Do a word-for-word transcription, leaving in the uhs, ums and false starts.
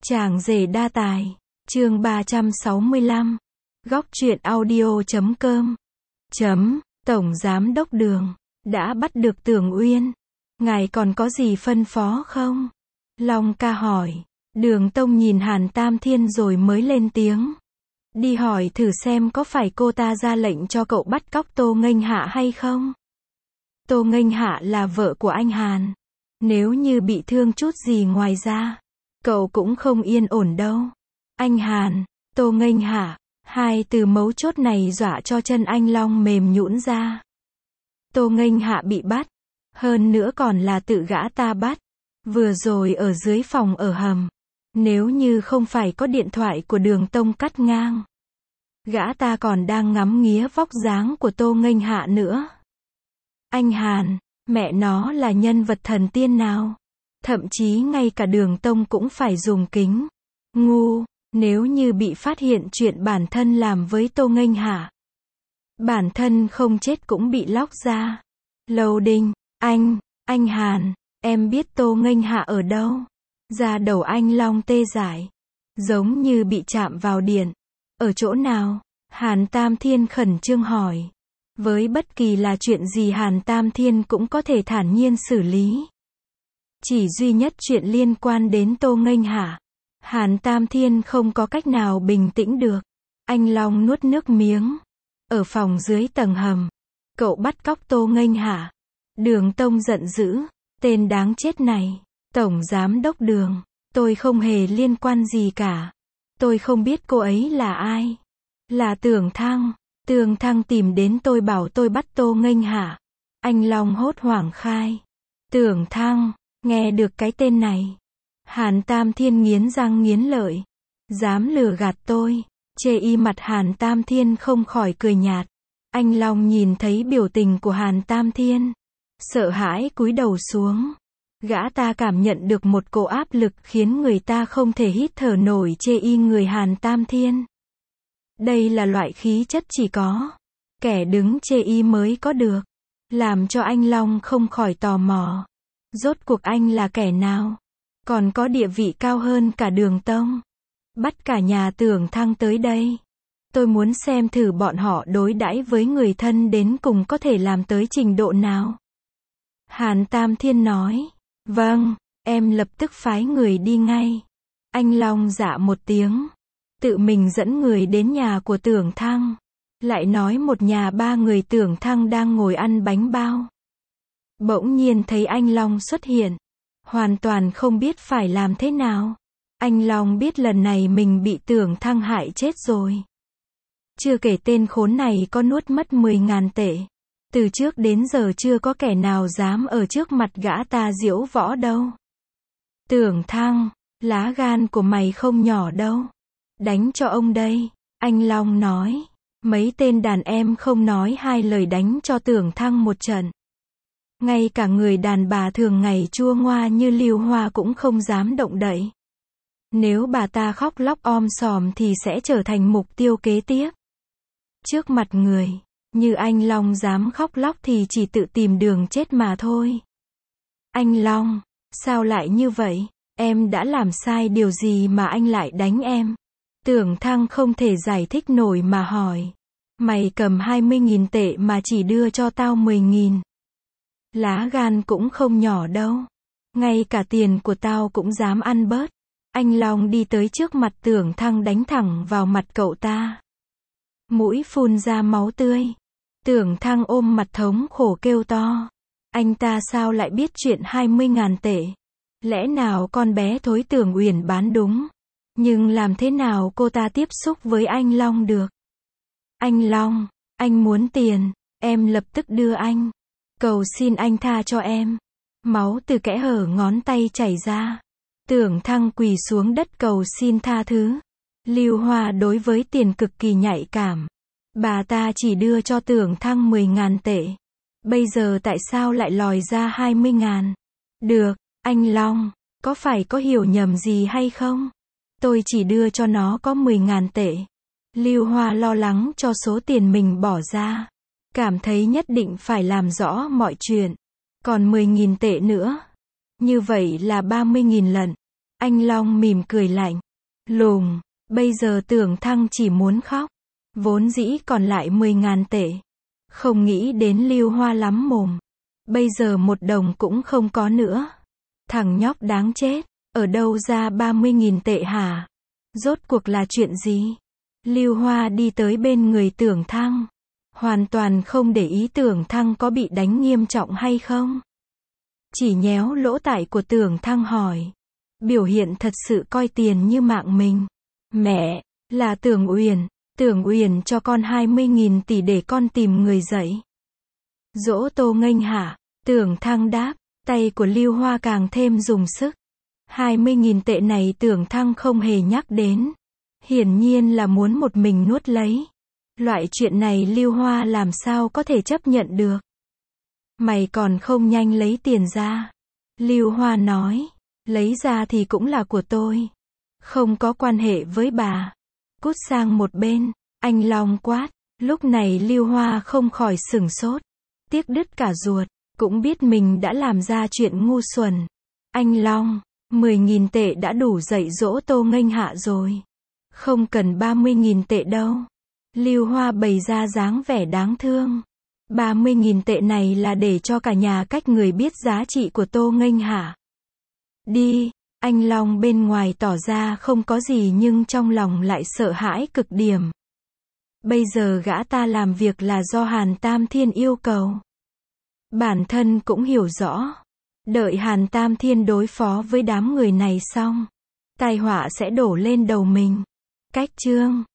Chàng rể đa tài, chương ba trăm sáu mươi lăm, góc truyện audio chấm com, chấm, Tổng Giám Đốc Đường, đã bắt được Tưởng Uyên, ngài còn có gì phân phó không? Long ca hỏi, Đường Tông nhìn Hàn Tam Thiên rồi mới lên tiếng. Đi hỏi thử xem có phải cô ta ra lệnh cho cậu bắt cóc Tô Nghênh Hạ hay không? Tô Nghênh Hạ là vợ của anh Hàn. Nếu như bị thương chút gì ngoài ra, cậu cũng không yên ổn đâu. Anh Hàn, Tô Nghênh Hạ, hai từ mấu chốt này dọa cho chân anh Long mềm nhũn ra. Tô Nghênh Hạ bị bắt, hơn nữa còn là tự gã ta bắt. Vừa rồi ở dưới phòng ở hầm, nếu như không phải có điện thoại của Đường Tông cắt ngang, gã ta còn đang ngắm nghía vóc dáng của Tô Nghênh Hạ nữa. Anh Hàn, mẹ nó là nhân vật thần tiên nào? Thậm chí ngay cả Đường Tông cũng phải dùng kính. Ngu, nếu như bị phát hiện chuyện bản thân làm với Tô Nghênh Hạ, bản thân không chết cũng bị lóc ra. Lầu Đình, anh, anh Hàn, em biết Tô Nghênh Hạ ở đâu? Da đầu anh Long tê dại, giống như bị chạm vào điện. Ở chỗ nào? Hàn Tam Thiên khẩn trương hỏi. Với bất kỳ là chuyện gì Hàn Tam Thiên cũng có thể thản nhiên xử lý. Chỉ duy nhất chuyện liên quan đến Tô Nghênh Hạ, Hàn Tam Thiên không có cách nào bình tĩnh được. Anh Long nuốt nước miếng. Ở phòng dưới tầng hầm, cậu bắt cóc Tô Nghênh Hạ. Đường Tông giận dữ, tên đáng chết này. Tổng Giám Đốc Đường, tôi không hề liên quan gì cả. Tôi không biết cô ấy là ai. Là Tưởng Thăng. Tưởng Thăng tìm đến tôi bảo tôi bắt Tô Nghênh Hạ. Anh Long hốt hoảng khai. Tưởng Thăng, nghe được cái tên này, Hàn Tam Thiên nghiến răng nghiến lợi. Dám lừa gạt tôi. Chê y mặt Hàn Tam Thiên không khỏi cười nhạt. Anh Long nhìn thấy biểu tình của Hàn Tam Thiên, sợ hãi cúi đầu xuống. Gã ta cảm nhận được một cỗ áp lực khiến người ta không thể hít thở nổi. Chê y người Hàn Tam Thiên. Đây là loại khí chất chỉ có kẻ đứng chê y mới có được. Làm cho anh Long không khỏi tò mò. Rốt cuộc anh là kẻ nào? Còn có địa vị cao hơn cả Đường Tông. Bắt cả nhà Tưởng Thăng tới đây. Tôi muốn xem thử bọn họ đối đãi với người thân đến cùng có thể làm tới trình độ nào. Hàn Tam Thiên nói. Vâng, em lập tức phái người đi ngay. Anh Long dạ một tiếng. Tự mình dẫn người đến nhà của Tưởng Thăng. Lại nói một nhà ba người Tưởng Thăng đang ngồi ăn bánh bao. Bỗng nhiên thấy anh Long xuất hiện. Hoàn toàn không biết phải làm thế nào. Anh Long biết lần này mình bị Tưởng Thăng hại chết rồi. Chưa kể tên khốn này có nuốt mất mười ngàn tệ. Từ trước đến giờ chưa có kẻ nào dám ở trước mặt gã ta diễu võ đâu. Tưởng Thăng, lá gan của mày không nhỏ đâu. Đánh cho ông đây. Anh Long nói. Mấy tên đàn em không nói hai lời đánh cho Tưởng Thăng một trận. Ngay cả người đàn bà thường ngày chua ngoa như Lưu Hoa cũng không dám động đậy. Nếu bà ta khóc lóc om sòm thì sẽ trở thành mục tiêu kế tiếp. Trước mặt người, như anh Long dám khóc lóc thì chỉ tự tìm đường chết mà thôi. Anh Long, sao lại như vậy? Em đã làm sai điều gì mà anh lại đánh em? Tưởng Thăng không thể giải thích nổi mà hỏi. Mày cầm hai mươi nghìn tệ mà chỉ đưa cho tao mười nghìn. Lá gan cũng không nhỏ đâu. Ngay cả tiền của tao cũng dám ăn bớt. Anh Long đi tới trước mặt Tưởng Thăng đánh thẳng vào mặt cậu ta. Mũi phun ra máu tươi. Tưởng Thăng ôm mặt thống khổ kêu to. Anh ta sao lại biết chuyện hai mươi ngàn tệ? Lẽ nào con bé thối Tưởng Uyển bán đúng? Nhưng làm thế nào cô ta tiếp xúc với anh Long được? Anh Long, anh muốn tiền, em lập tức đưa anh. Cầu xin anh tha cho em. Máu từ kẽ hở ngón tay chảy ra. Tưởng Thăng quỳ xuống đất cầu xin tha thứ. Lưu Hoa đối với tiền cực kỳ nhạy cảm. Bà ta chỉ đưa cho Tưởng Thăng mười ngàn tệ. Bây giờ tại sao lại lòi ra hai mươi ngàn? Được, anh Long, có phải có hiểu nhầm gì hay không? Tôi chỉ đưa cho nó có mười ngàn tệ. Lưu Hoa lo lắng cho số tiền mình bỏ ra. Cảm thấy nhất định phải làm rõ mọi chuyện. Còn mười nghìn tệ nữa. Như vậy là ba mươi nghìn lần. Anh Long mỉm cười lạnh lùng, bây giờ Tưởng Thăng chỉ muốn khóc. Vốn dĩ còn lại mười ngàn tệ. Không nghĩ đến Lưu Hoa lắm mồm. Bây giờ một đồng cũng không có nữa. Thằng nhóc đáng chết, ở đâu ra ba mươi nghìn tệ hả? Rốt cuộc là chuyện gì? Lưu Hoa đi tới bên người Tưởng Thăng. Hoàn toàn không để ý Tưởng Thăng có bị đánh nghiêm trọng hay không. Chỉ nhéo lỗ tai của Tưởng Thăng hỏi. Biểu hiện thật sự coi tiền như mạng mình. Mẹ, là Tưởng Uyển. Tưởng Uyển cho con hai mươi nghìn tỷ để con tìm người dạy dỗ Tô Nghênh hả? Tưởng Thăng đáp. Tay của Lưu Hoa càng thêm dùng sức. hai mươi nghìn tệ này Tưởng Thăng không hề nhắc đến. Hiển nhiên là muốn một mình nuốt lấy. Loại chuyện này Lưu Hoa làm sao có thể chấp nhận được. Mày còn không nhanh lấy tiền ra. Lưu Hoa nói. Lấy ra thì cũng là của tôi. Không có quan hệ với bà. Cút sang một bên. Anh Long quát. Lúc này Lưu Hoa không khỏi sửng sốt. Tiếc đứt cả ruột. Cũng biết mình đã làm ra chuyện ngu xuẩn. Anh Long, mười nghìn tệ đã đủ dạy dỗ Tô Nghênh Hạ rồi. Không cần ba mươi nghìn tệ đâu. Lưu Hoa bày ra dáng vẻ đáng thương. ba mươi nghìn tệ này là để cho cả nhà cách người biết giá trị của Tô Nghênh Hạ. Đi, anh Long bên ngoài tỏ ra không có gì nhưng trong lòng lại sợ hãi cực điểm. Bây giờ gã ta làm việc là do Hàn Tam Thiên yêu cầu. Bản thân cũng hiểu rõ. Đợi Hàn Tam Thiên đối phó với đám người này xong, tai họa sẽ đổ lên đầu mình. Cách chương